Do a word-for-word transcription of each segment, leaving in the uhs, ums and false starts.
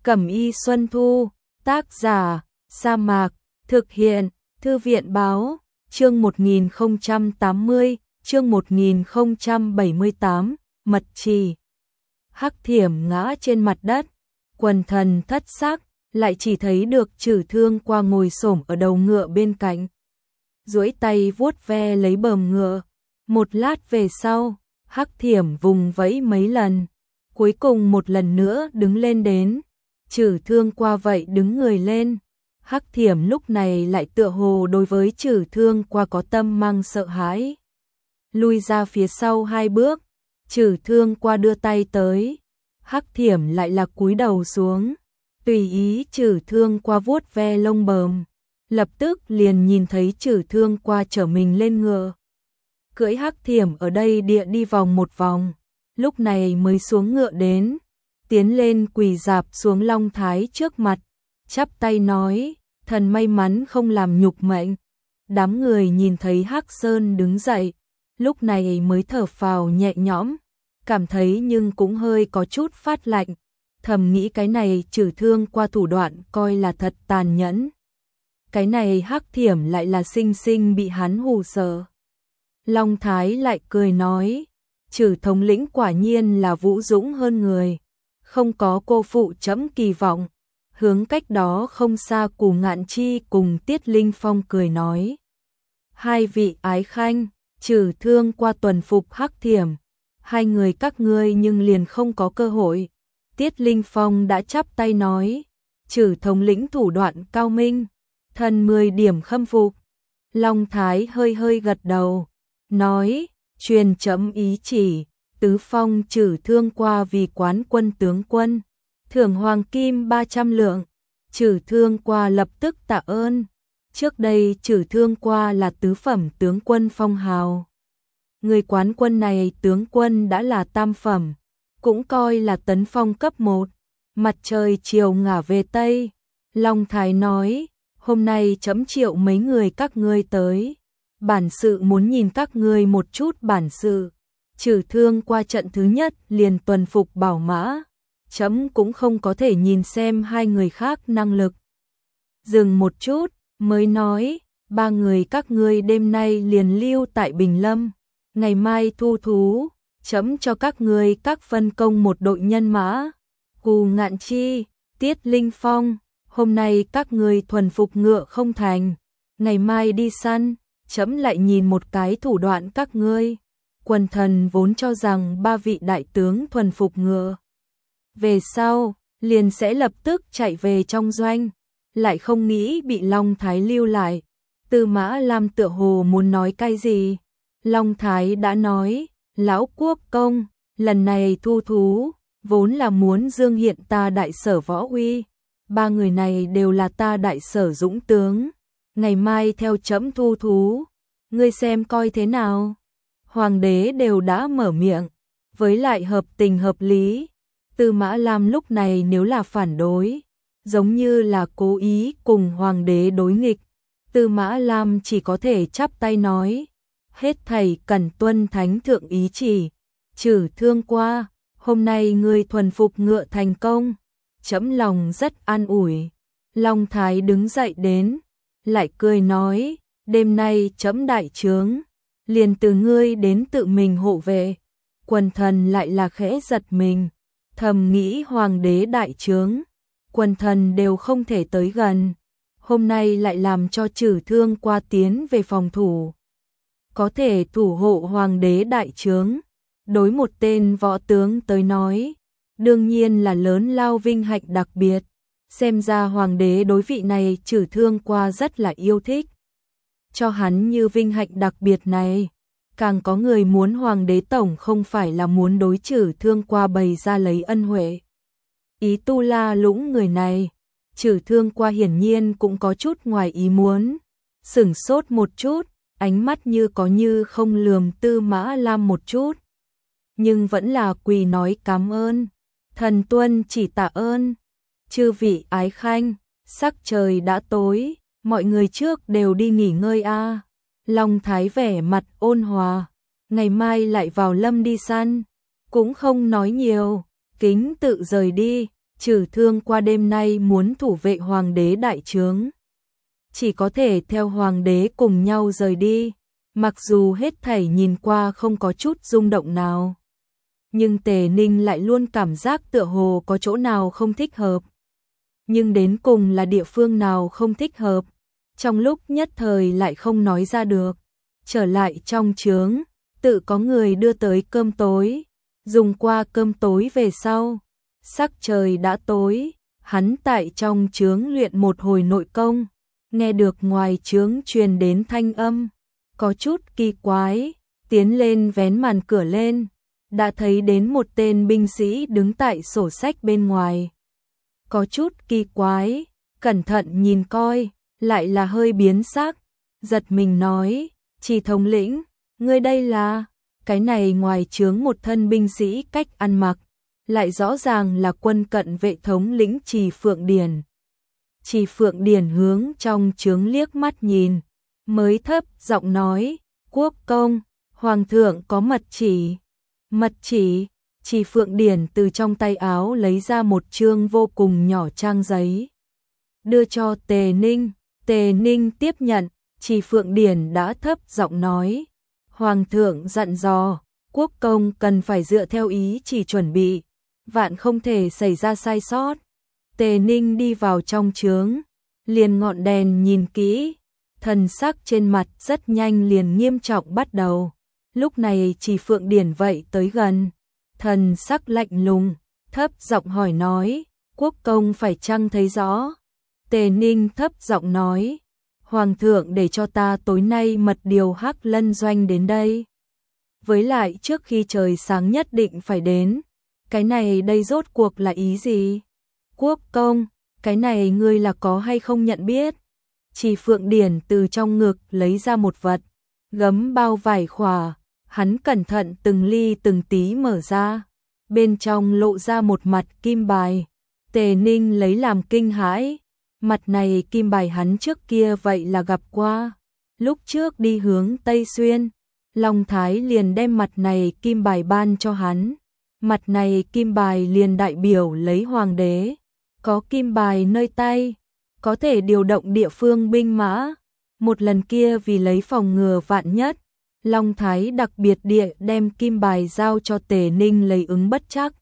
Cẩm y Xuân Thu, tác giả, Sa Mạc, thực hiện, Thư viện báo, chương một nghìn không trăm tám mươi, chương một nghìn không trăm bảy mươi tám, mật trì. Hắc Thiểm ngã trên mặt đất, quần thần thất sắc, lại chỉ thấy được Trử Thương Qua ngồi xổm ở đầu ngựa bên cạnh. Duỗi tay vuốt ve lấy bờm ngựa, một lát về sau, Hắc Thiểm vùng vẫy mấy lần, cuối cùng một lần nữa đứng lên đến. Trử Thương Qua vậy đứng người lên, Hắc Thiểm lúc này lại tựa hồ đối với Trử Thương Qua có tâm mang sợ hãi. Lui ra phía sau hai bước, Trử Thương Qua đưa tay tới, Hắc Thiểm lại là cúi đầu xuống, tùy ý Trử Thương Qua vuốt ve lông bờm, lập tức liền nhìn thấy Trử Thương Qua trở mình lên ngựa. Cưỡi Hắc Thiểm ở đây địa đi vòng một vòng, lúc này mới xuống ngựa đến, tiến lên quỳ dạp xuống Long Thái trước mặt, chắp tay nói, thần may mắn không làm nhục mệnh. Đám người nhìn thấy Hắc Sơn đứng dậy, lúc này mới thở phào nhẹ nhõm, cảm thấy nhưng cũng hơi có chút phát lạnh, thầm nghĩ cái này Trử Thương Qua thủ đoạn coi là thật tàn nhẫn. Cái này Hắc Thiểm lại là sinh sinh bị hắn hù sợ. Long Thái lại cười nói, Trử thống lĩnh quả nhiên là vũ dũng hơn người, không có cô phụ chấm kỳ vọng. Hướng cách đó không xa Cù Ngạn Chi cùng Tiết Linh Phong cười nói, hai vị ái khanh, Trử Thương Qua tuần phục Hắc Thiểm, hai người các ngươi nhưng liền không có cơ hội. Tiết Linh Phong đã chắp tay nói, Trử thống lĩnh thủ đoạn cao minh, thần mười điểm khâm phục. Long Thái hơi hơi gật đầu, nói, truyền chấm ý chỉ, tứ phong Trử Thương Qua vì quán quân tướng quân, thưởng hoàng kim ba trăm lượng. Trử Thương Qua lập tức tạ ơn. Trước đây Trử Thương Qua là tứ phẩm tướng quân phong hào. Người quán quân này tướng quân đã là tam phẩm, cũng coi là tấn phong cấp một. Mặt trời chiều ngả về Tây, Long Thái nói, hôm nay chấm triệu mấy người các ngươi tới. Bản sự muốn nhìn các ngươi một chút bản sự. Trử Thương Qua trận thứ nhất liền tuần phục bảo mã, chấm cũng không có thể nhìn xem hai người khác năng lực. Dừng một chút, mới nói, ba người các ngươi đêm nay liền lưu tại Bình Lâm, ngày mai thu thú, chấm cho các ngươi các phân công một đội nhân mã. Cù Ngạn Chi, Tiết Linh Phong, hôm nay các ngươi thuần phục ngựa không thành, ngày mai đi săn, chấm lại nhìn một cái thủ đoạn các ngươi. Quần thần vốn cho rằng ba vị đại tướng thuần phục ngựa về sau, liền sẽ lập tức chạy về trong doanh, lại không nghĩ bị Long Thái lưu lại. Tư Mã Lam tựa hồ muốn nói cái gì. Long Thái đã nói, lão quốc công, lần này thu thú, vốn là muốn dương hiện ta đại sở võ uy. Ba người này đều là ta đại sở dũng tướng, ngày mai theo chấm thu thú, ngươi xem coi thế nào. Hoàng đế đều đã mở miệng, với lại hợp tình hợp lý. Tư Mã Lam lúc này nếu là phản đối, giống như là cố ý cùng hoàng đế đối nghịch, Tư Mã Lam chỉ có thể chắp tay nói, hết thảy cần tuân thánh thượng ý chỉ. Trử Thương Qua, hôm nay ngươi thuần phục ngựa thành công, chấm lòng rất an ủi. Long Thái đứng dậy đến, lại cười nói, đêm nay chấm đại trướng, liền từ ngươi đến tự mình hộ vệ. Quần thần lại là khẽ giật mình, thầm nghĩ hoàng đế đại trướng, quần thần đều không thể tới gần, hôm nay lại làm cho Trử Thương Qua tiến về phòng thủ, có thể thủ hộ hoàng đế đại trướng, đối một tên võ tướng tới nói, đương nhiên là lớn lao vinh hạnh đặc biệt. Xem ra hoàng đế đối vị này Trử Thương Qua rất là yêu thích, cho hắn như vinh hạnh đặc biệt này. Càng có người muốn hoàng đế tổng không phải là muốn đối Trử Thương Qua bày ra lấy ân huệ. Ý Tu La Lũng người này, Trử Thương Qua hiển nhiên cũng có chút ngoài ý muốn, sửng sốt một chút, ánh mắt như có như không lườm Tư Mã Lam một chút, nhưng vẫn là quỳ nói cảm ơn. Thần tuân chỉ tạ ơn. Chư vị ái khanh, sắc trời đã tối, mọi người trước đều đi nghỉ ngơi a. À. Long Thái vẻ mặt ôn hòa, ngày mai lại vào lâm đi săn, cũng không nói nhiều, kính tự rời đi. Trừ Thương qua đêm nay muốn thủ vệ hoàng đế đại trướng, chỉ có thể theo hoàng đế cùng nhau rời đi, mặc dù hết thảy nhìn qua không có chút rung động nào. Nhưng Tề Ninh lại luôn cảm giác tựa hồ có chỗ nào không thích hợp. Nhưng đến cùng là địa phương nào không thích hợp, trong lúc nhất thời lại không nói ra được. Trở lại trong trướng, tự có người đưa tới cơm tối, dùng qua cơm tối về sau. Sắc trời đã tối, hắn tại trong trướng luyện một hồi nội công, nghe được ngoài trướng truyền đến thanh âm, có chút kỳ quái, tiến lên vén màn cửa lên, đã thấy đến một tên binh sĩ đứng tại sổ sách bên ngoài. Có chút kỳ quái, cẩn thận nhìn coi, lại là hơi biến sắc, giật mình nói, Trì thống lĩnh, ngươi đây là, cái này ngoài trướng một thân binh sĩ cách ăn mặc, lại rõ ràng là quân cận vệ thống lĩnh Trì Phượng Điển. Trì Phượng Điển hướng trong trướng liếc mắt nhìn, mới thấp giọng nói, quốc công, hoàng thượng có mật chỉ. Mật chỉ, Trì Phượng Điển từ trong tay áo lấy ra một chương vô cùng nhỏ trang giấy, đưa cho Tề Ninh. Tề Ninh tiếp nhận, Trì Phượng Điển đã thấp giọng nói, hoàng thượng dặn dò, quốc công cần phải dựa theo ý chỉ chuẩn bị, vạn không thể xảy ra sai sót. Tề Ninh đi vào trong trướng, liền ngọn đèn nhìn kỹ, thần sắc trên mặt rất nhanh liền nghiêm trọng bắt đầu. Lúc này Trì Phượng Điển vậy tới gần, thần sắc lạnh lùng, thấp giọng hỏi nói, quốc công phải chăng thấy rõ? Tề Ninh thấp giọng nói, hoàng thượng để cho ta tối nay mật điều Hắc Lân doanh đến đây. Với lại trước khi trời sáng nhất định phải đến, cái này đây rốt cuộc là ý gì? Quốc công, cái này ngươi là có hay không nhận biết? Trì Phượng Điển từ trong ngực lấy ra một vật, gấm bao vải khỏa, hắn cẩn thận từng ly từng tí mở ra, bên trong lộ ra một mặt kim bài. Tề Ninh lấy làm kinh hãi, mặt này kim bài hắn trước kia vậy là gặp qua. Lúc trước đi hướng Tây Xuyên, Long Thái liền đem mặt này kim bài ban cho hắn. Mặt này kim bài liền đại biểu lấy hoàng đế, có kim bài nơi tay, có thể điều động địa phương binh mã. Một lần kia vì lấy phòng ngừa vạn nhất, Long Thái đặc biệt địa đem kim bài giao cho Tề Ninh lấy ứng bất trắc.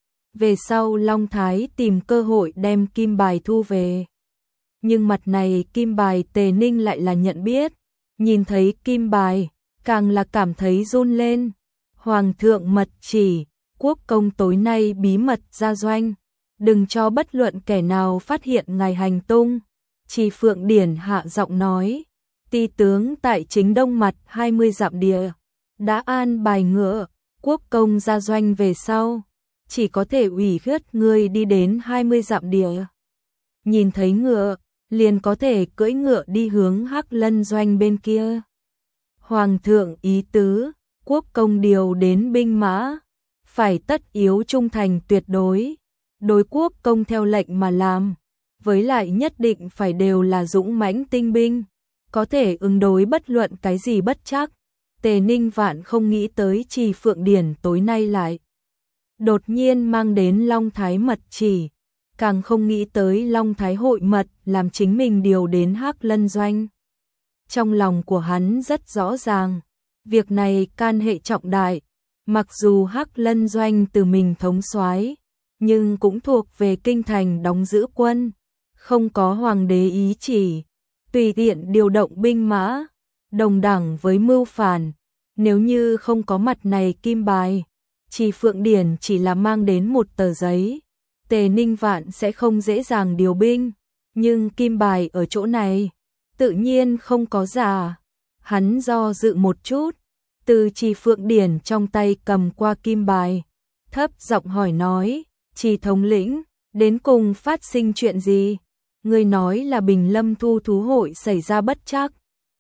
Về sau Long Thái tìm cơ hội đem kim bài thu về. Nhưng mặt này kim bài Tề Ninh lại là nhận biết, nhìn thấy kim bài, càng là cảm thấy run lên. Hoàng thượng mật chỉ, quốc công tối nay bí mật ra doanh, đừng cho bất luận kẻ nào phát hiện ngài hành tung. Trì Phượng Điển hạ giọng nói, ti tướng tại chính đông mặt hai mươi dặm địa, đã an bài ngựa, quốc công ra doanh về sau, chỉ có thể ủy khuyết ngươi đi đến hai mươi dặm địa. Nhìn thấy ngựa, liền có thể cưỡi ngựa đi hướng Hắc Lân doanh bên kia. Hoàng thượng ý tứ, quốc công điều đến binh mã, phải tất yếu trung thành tuyệt đối, đối quốc công theo lệnh mà làm, với lại nhất định phải đều là dũng mãnh tinh binh, có thể ứng đối bất luận cái gì bất trắc. Tề Ninh vạn không nghĩ tới Trì Phượng Điển tối nay lại đột nhiên mang đến Long Thái mật chỉ, càng không nghĩ tới Long Thái hội mật làm chính mình điều đến Hắc Lân doanh. Trong lòng của hắn rất rõ ràng, việc này can hệ trọng đại, mặc dù Hắc Lân doanh từ mình thống soái, nhưng cũng thuộc về kinh thành đóng giữ quân, không có hoàng đế ý chỉ, tùy tiện điều động binh mã, đồng đẳng với mưu phản. Nếu như không có mặt này kim bài, Trì Phượng Điển chỉ là mang đến một tờ giấy, Tề Ninh vạn sẽ không dễ dàng điều binh, nhưng kim bài ở chỗ này, tự nhiên không có giả. Hắn do dự một chút, từ Trì Phượng Điển trong tay cầm qua kim bài, thấp giọng hỏi nói, Trì thống lĩnh, đến cùng phát sinh chuyện gì? Người nói là Bình Lâm thu thú hội xảy ra bất trắc.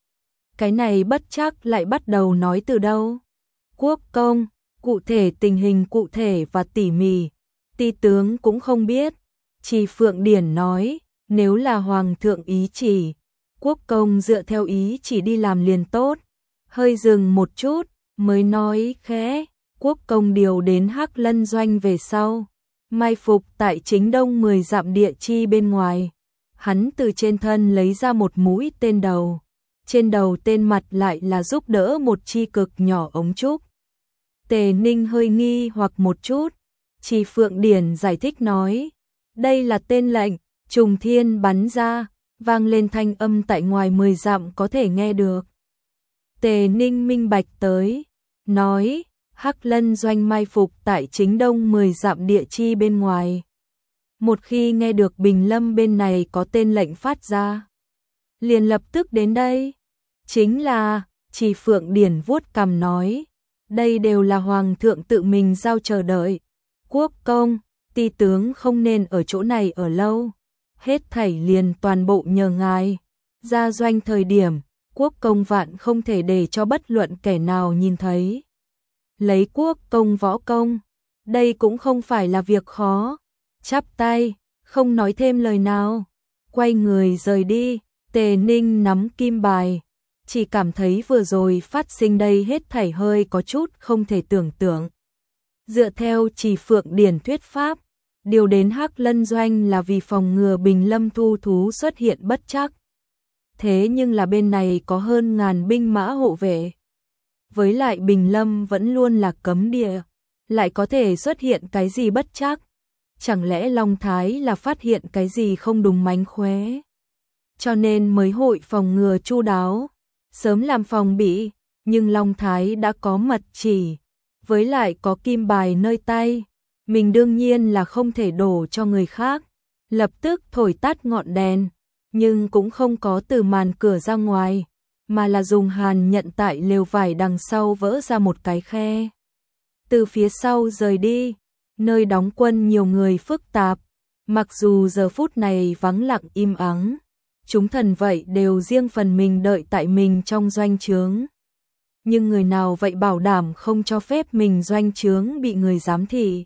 Cái này bất trắc lại bắt đầu nói từ đâu? Quốc công, cụ thể tình hình cụ thể và tỉ mỉ, ti tướng cũng không biết. Trì Phượng Điển nói, nếu là hoàng thượng ý chỉ, quốc công dựa theo ý chỉ đi làm liền tốt. Hơi dừng một chút, mới nói khẽ, quốc công điều đến Hắc Lân doanh về sau, mai phục tại chính đông mười dặm địa chi bên ngoài. Hắn từ trên thân lấy ra một mũi tên đầu, trên đầu tên mặt lại là giúp đỡ một chi cực nhỏ ống trúc. Tề Ninh hơi nghi hoặc một chút, Trì Phượng Điển giải thích nói, đây là tên lệnh, trùng thiên bắn ra, vang lên thanh âm tại ngoài mười dặm có thể nghe được. Tề Ninh minh bạch tới, nói, Hắc Lân doanh mai phục tại chính đông mười dặm địa chi bên ngoài. Một khi nghe được Bình Lâm bên này có tên lệnh phát ra, liền lập tức đến đây. Chính là, Trì Phượng Điển vuốt cằm nói, đây đều là Hoàng thượng tự mình giao chờ đợi. Quốc công, ti tướng không nên ở chỗ này ở lâu, hết thảy liền toàn bộ nhờ ngài. Ra doanh thời điểm, quốc công vạn không thể để cho bất luận kẻ nào nhìn thấy. Lấy quốc công võ công, đây cũng không phải là việc khó. Chắp tay, không nói thêm lời nào, quay người rời đi. Tề Ninh nắm kim bài, chỉ cảm thấy vừa rồi phát sinh đây hết thảy hơi có chút không thể tưởng tượng. Dựa theo Trì Phượng Điển thuyết pháp, điều đến Hắc Lân doanh là vì phòng ngừa Bình Lâm thu thú xuất hiện bất trắc. Thế nhưng là bên này có hơn ngàn binh mã hộ vệ. Với lại Bình Lâm vẫn luôn là cấm địa, lại có thể xuất hiện cái gì bất trắc. Chẳng lẽ Long Thái là phát hiện cái gì không đúng mánh khóe, cho nên mới hội phòng ngừa chu đáo, sớm làm phòng bị. Nhưng Long Thái đã có mật chỉ, với lại có kim bài nơi tay, mình đương nhiên là không thể đổ cho người khác. Lập tức thổi tắt ngọn đèn, nhưng cũng không có từ màn cửa ra ngoài, mà là dùng hàn nhận tại lều vải đằng sau vỡ ra một cái khe. Từ phía sau rời đi, nơi đóng quân nhiều người phức tạp, mặc dù giờ phút này vắng lặng im ắng, chúng thần vậy đều riêng phần mình đợi tại mình trong doanh trướng. Nhưng người nào vậy bảo đảm không cho phép mình doanh trướng bị người giám thị.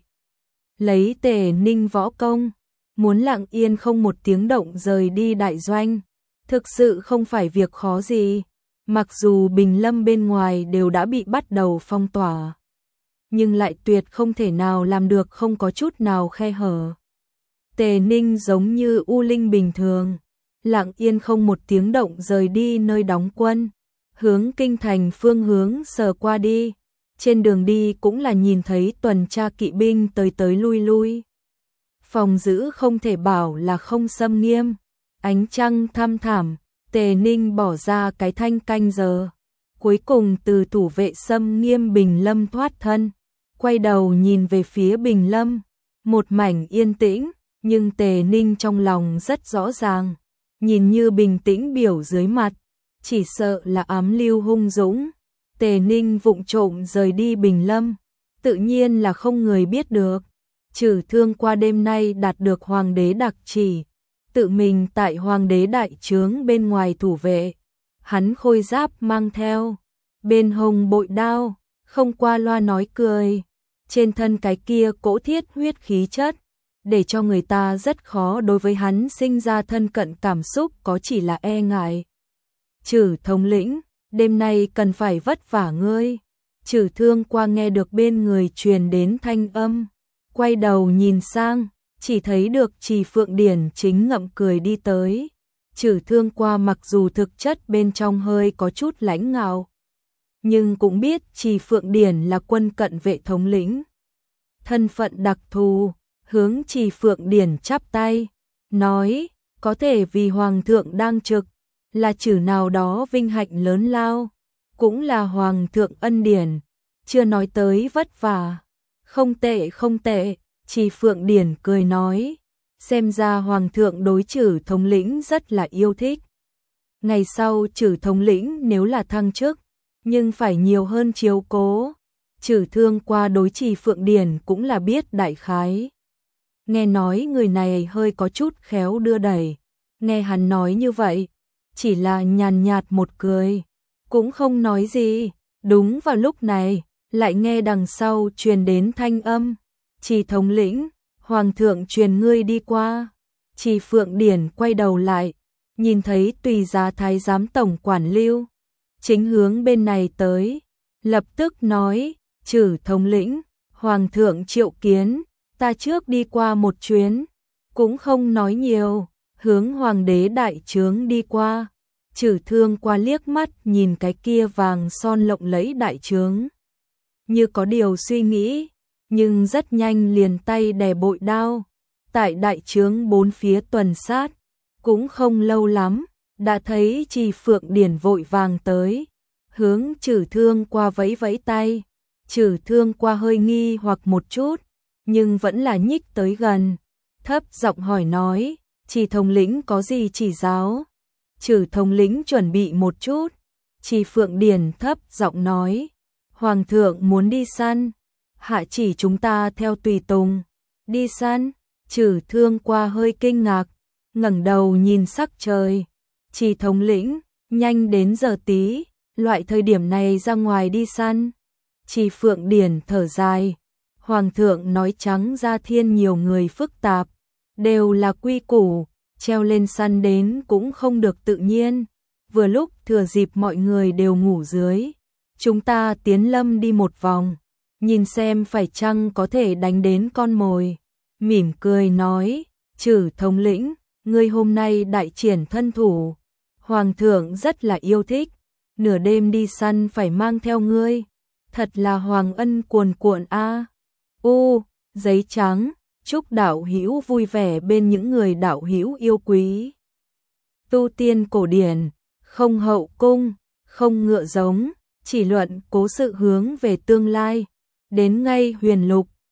Lấy Tề Ninh võ công, muốn lặng yên không một tiếng động rời đi đại doanh, thực sự không phải việc khó gì. Mặc dù Bình Lâm bên ngoài đều đã bị bắt đầu phong tỏa, nhưng lại tuyệt không thể nào làm được không có chút nào khe hở. Tề Ninh giống như u linh bình thường, lặng yên không một tiếng động rời đi nơi đóng quân, hướng kinh thành phương hướng sờ qua đi. Trên đường đi cũng là nhìn thấy tuần tra kỵ binh tới tới lui lui. Phòng giữ không thể bảo là không xâm nghiêm, ánh trăng thăm thẳm. Tề Ninh bỏ ra cái thanh canh giờ, cuối cùng từ thủ vệ xâm nghiêm Bình Lâm thoát thân, quay đầu nhìn về phía Bình Lâm, một mảnh yên tĩnh, nhưng Tề Ninh trong lòng rất rõ ràng, nhìn như bình tĩnh biểu dưới mặt, chỉ sợ là ám lưu hung dũng. Tề Ninh vụng trộm rời đi Bình Lâm, tự nhiên là không người biết được. Trừ Thương qua đêm nay đạt được hoàng đế đặc chỉ, tự mình tại hoàng đế đại trướng bên ngoài thủ vệ. Hắn khôi giáp mang theo, bên hông bội đao, không qua loa nói cười. Trên thân cái kia cỗ thiết huyết khí chất, để cho người ta rất khó đối với hắn sinh ra thân cận cảm xúc, có chỉ là e ngại. Trừ thống lĩnh, đêm nay cần phải vất vả ngươi. Trừ Thương qua nghe được bên người truyền đến thanh âm, quay đầu nhìn sang, chỉ thấy được Trì Phượng Điển chính ngậm cười đi tới. Trừ Thương qua mặc dù thực chất bên trong hơi có chút lãnh ngạo, nhưng cũng biết Trì Phượng Điển là quân cận vệ thống lĩnh, thân phận đặc thù, hướng Trì Phượng Điển chắp tay, nói, có thể vì Hoàng thượng đang trực, là chử nào đó vinh hạnh lớn lao, cũng là Hoàng thượng ân điển, chưa nói tới vất vả. Không tệ không tệ, Trì Phượng Điển cười nói, xem ra Hoàng thượng đối Trử thống lĩnh rất là yêu thích. Ngày sau Trử thống lĩnh nếu là thăng chức, nhưng phải nhiều hơn chiếu cố. Trừ Thương qua đối Trì Phượng Điển cũng là biết đại khái. Nghe nói người này hơi có chút khéo đưa đẩy, nghe hắn nói như vậy, chỉ là nhàn nhạt một cười, cũng không nói gì. Đúng vào lúc này, lại nghe đằng sau truyền đến thanh âm, Trì thống lĩnh, Hoàng thượng truyền ngươi đi qua. Trì Phượng Điển quay đầu lại, nhìn thấy tùy giá thái giám tổng quản Lưu, chính hướng bên này tới, lập tức nói, Trử thống lĩnh, Hoàng thượng triệu kiến. ta trước đi qua một chuyến, cũng không nói nhiều, hướng hoàng đế đại trướng đi qua. Trừ Thương qua liếc mắt nhìn cái kia vàng son lộng lẫy đại trướng, như có điều suy nghĩ, nhưng rất nhanh liền tay đè bội đao. Tại đại trướng bốn phía tuần sát, cũng không lâu lắm, đã thấy Trì Phượng Điển vội vàng tới, hướng Trừ Thương qua vẫy vẫy tay. Trừ Thương qua hơi nghi hoặc một chút, nhưng vẫn là nhích tới gần, thấp giọng hỏi nói, Trì thống lĩnh có gì chỉ giáo? Trừ thống lĩnh chuẩn bị một chút. Trì Phượng Điển thấp giọng nói, Hoàng thượng muốn đi săn, hạ chỉ chúng ta theo tùy tùng. Đi săn? Trừ Thương qua hơi kinh ngạc, ngẩng đầu nhìn sắc trời. Trì thống lĩnh, nhanh đến giờ tí, loại thời điểm này ra ngoài đi săn. Trì Phượng Điển thở dài, Hoàng thượng nói trắng ra thiên nhiều người phức tạp, đều là quy củ, treo lên săn đến cũng không được tự nhiên. Vừa lúc thừa dịp mọi người đều ngủ dưới, chúng ta tiến lâm đi một vòng, nhìn xem phải chăng có thể đánh đến con mồi. Mỉm cười nói, Trừ thống lĩnh, ngươi hôm nay đại triển thân thủ, Hoàng thượng rất là yêu thích, nửa đêm đi săn phải mang theo ngươi, thật là hoàng ân cuồn cuộn a. À. U, giấy trắng, chúc đạo hữu vui vẻ bên những người đạo hữu yêu quý. Tu tiên cổ điển, không hậu cung, không ngựa giống, chỉ luận cố sự hướng về tương lai, đến ngay huyền lục,